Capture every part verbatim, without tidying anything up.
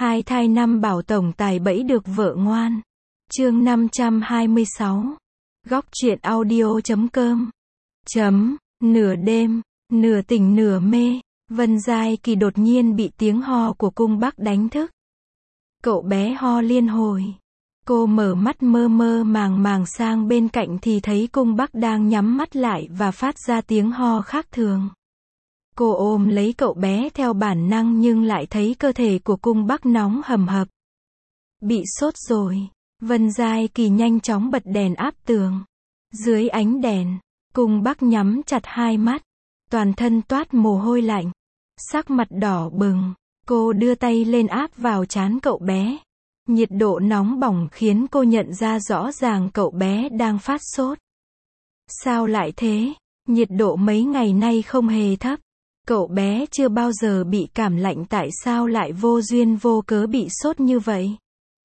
Hai thai năm bảo tổng tài bẫy được vợ ngoan. Chương năm trăm hai mươi sáu. Góc truyện audio chấm com. Chấm, nửa đêm, nửa tỉnh nửa mê, Vân Giai Kỳ đột nhiên bị tiếng ho của cung Bắc đánh thức. Cậu bé ho liên hồi. Cô mở mắt mơ mơ màng màng sang bên cạnh thì thấy cung Bắc đang nhắm mắt lại và phát ra tiếng ho khác thường. Cô ôm lấy cậu bé theo bản năng nhưng lại thấy cơ thể của cung Bắc nóng hầm hập. Bị sốt rồi. Vân Giai Kỳ nhanh chóng bật đèn áp tường. Dưới ánh đèn, cung Bắc nhắm chặt hai mắt. Toàn thân toát mồ hôi lạnh. Sắc mặt đỏ bừng. Cô đưa tay lên áp vào trán cậu bé. Nhiệt độ nóng bỏng khiến cô nhận ra rõ ràng cậu bé đang phát sốt. Sao lại thế? Nhiệt độ mấy ngày nay không hề thấp. Cậu bé chưa bao giờ bị cảm lạnh, tại sao lại vô duyên vô cớ bị sốt như vậy?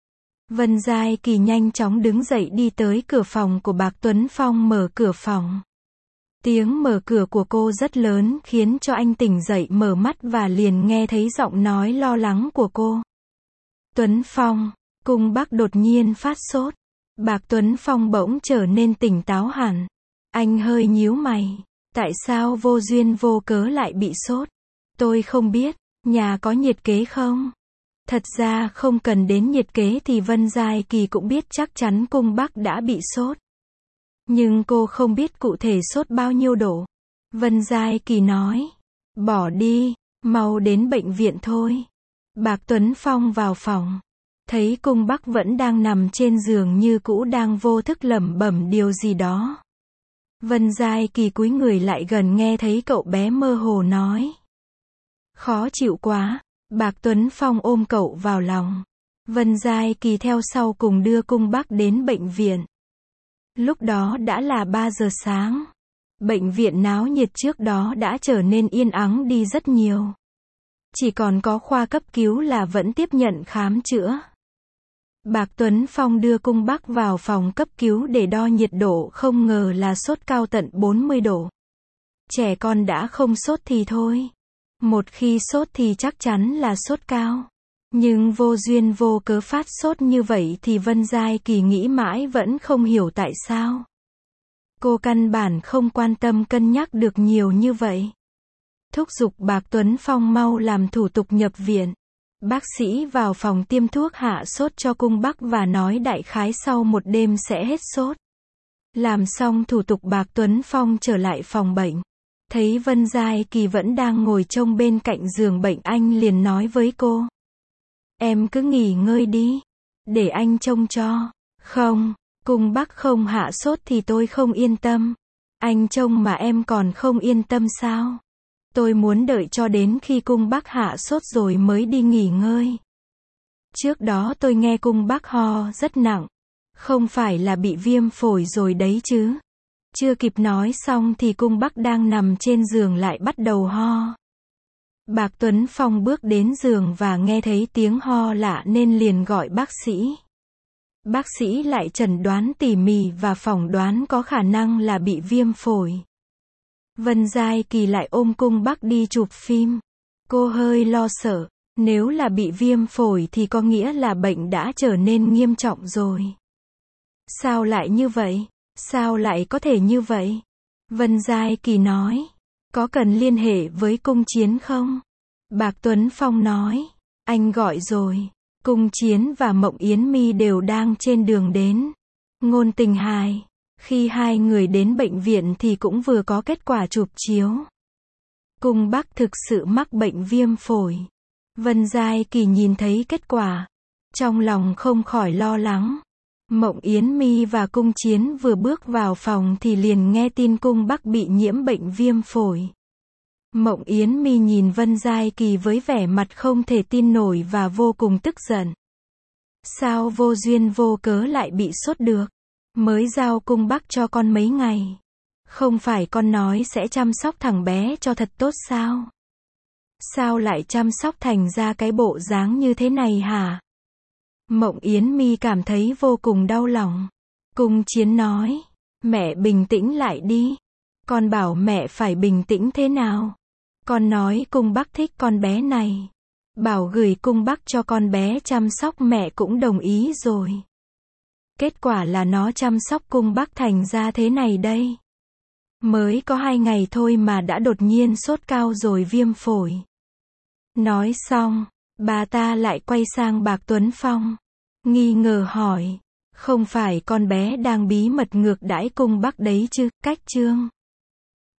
Vân Giai Kỳ nhanh chóng đứng dậy đi tới cửa phòng của Bạc Tuấn Phong mở cửa phòng. Tiếng mở cửa của cô rất lớn khiến cho anh tỉnh dậy mở mắt và liền nghe thấy giọng nói lo lắng của cô. Tuấn Phong, cung Bắc đột nhiên phát sốt. Bạc Tuấn Phong bỗng trở nên tỉnh táo hẳn. Anh hơi nhíu mày. Tại sao vô duyên vô cớ lại bị sốt? Tôi không biết, nhà có nhiệt kế không? Thật ra không cần đến nhiệt kế thì Vân Giai Kỳ cũng biết chắc chắn cung Bắc đã bị sốt. Nhưng cô không biết cụ thể sốt bao nhiêu độ. Vân Giai Kỳ nói, bỏ đi, mau đến bệnh viện thôi. Bạc Tuấn Phong vào phòng. Thấy cung Bắc vẫn đang nằm trên giường như cũ đang vô thức lẩm bẩm điều gì đó. Vân Giai Kỳ cúi người lại gần nghe thấy cậu bé mơ hồ nói. Khó chịu quá. Bạc Tuấn Phong ôm cậu vào lòng. Vân Giai Kỳ theo sau cùng đưa cung Bắc đến bệnh viện. Lúc đó đã là ba giờ sáng. Bệnh viện náo nhiệt trước đó đã trở nên yên ắng đi rất nhiều. Chỉ còn có khoa cấp cứu là vẫn tiếp nhận khám chữa. Bạc Tuấn Phong đưa cung Bắc vào phòng cấp cứu để đo nhiệt độ, không ngờ là sốt cao tận bốn mươi độ. Trẻ con đã không sốt thì thôi. Một khi sốt thì chắc chắn là sốt cao. Nhưng vô duyên vô cớ phát sốt như vậy thì Vân Giai Kỳ nghĩ mãi vẫn không hiểu tại sao. Cô căn bản không quan tâm cân nhắc được nhiều như vậy. Thúc giục Bạc Tuấn Phong mau làm thủ tục nhập viện. Bác sĩ vào phòng tiêm thuốc hạ sốt cho cung Bắc và nói đại khái sau một đêm sẽ hết sốt. Làm xong thủ tục Bạc Tuấn Phong trở lại phòng bệnh. Thấy Vân Giai Kỳ vẫn đang ngồi trông bên cạnh giường bệnh, anh liền nói với cô. Em cứ nghỉ ngơi đi. Để anh trông cho. Không, cung Bắc không hạ sốt thì tôi không yên tâm. Anh trông mà em còn không yên tâm sao? Tôi muốn đợi cho đến khi cung Bắc hạ sốt rồi mới đi nghỉ ngơi. Trước đó tôi nghe cung Bắc ho rất nặng. Không phải là bị viêm phổi rồi đấy chứ? Chưa kịp nói xong thì cung Bắc đang nằm trên giường lại bắt đầu ho. Bạc Tuấn Phong bước đến giường và nghe thấy tiếng ho lạ nên liền gọi bác sĩ. Bác sĩ lại chẩn đoán tỉ mỉ và phỏng đoán có khả năng là bị viêm phổi. Vân Giai Kỳ lại ôm cung Bắc đi chụp phim. Cô hơi lo sợ, nếu là bị viêm phổi thì có nghĩa là bệnh đã trở nên nghiêm trọng rồi. Sao lại như vậy? Sao lại có thể như vậy? Vân Giai Kỳ nói, có cần liên hệ với Cung Chiến không? Bạc Tuấn Phong nói, anh gọi rồi. Cung Chiến và Mộng Yến My đều đang trên đường đến. Ngôn Tình Hài. Khi hai người đến bệnh viện thì cũng vừa có kết quả chụp chiếu. Cung Bắc thực sự mắc bệnh viêm phổi. Vân Giai Kỳ nhìn thấy kết quả. Trong lòng không khỏi lo lắng. Mộng Yến My và Cung Chiến vừa bước vào phòng thì liền nghe tin cung Bắc bị nhiễm bệnh viêm phổi. Mộng Yến My nhìn Vân Giai Kỳ với vẻ mặt không thể tin nổi và vô cùng tức giận. Sao vô duyên vô cớ lại bị sốt được? Mới giao cung Bắc cho con mấy ngày. Không phải con nói sẽ chăm sóc thằng bé cho thật tốt sao? Sao lại chăm sóc thành ra cái bộ dáng như thế này hả? Mộng Yến My cảm thấy vô cùng đau lòng. Cung Chiến nói, mẹ bình tĩnh lại đi. Con bảo mẹ phải bình tĩnh thế nào? Con nói cung Bắc thích con bé này. Bảo gửi cung Bắc cho con bé chăm sóc, mẹ cũng đồng ý rồi. Kết quả là nó chăm sóc cung Bắc thành ra thế này đây. Mới có hai ngày thôi mà đã đột nhiên sốt cao rồi viêm phổi. Nói xong, bà ta lại quay sang Bạc Tuấn Phong. Nghi ngờ hỏi. Không phải con bé đang bí mật ngược đãi cung Bắc đấy chứ, Cách Trương?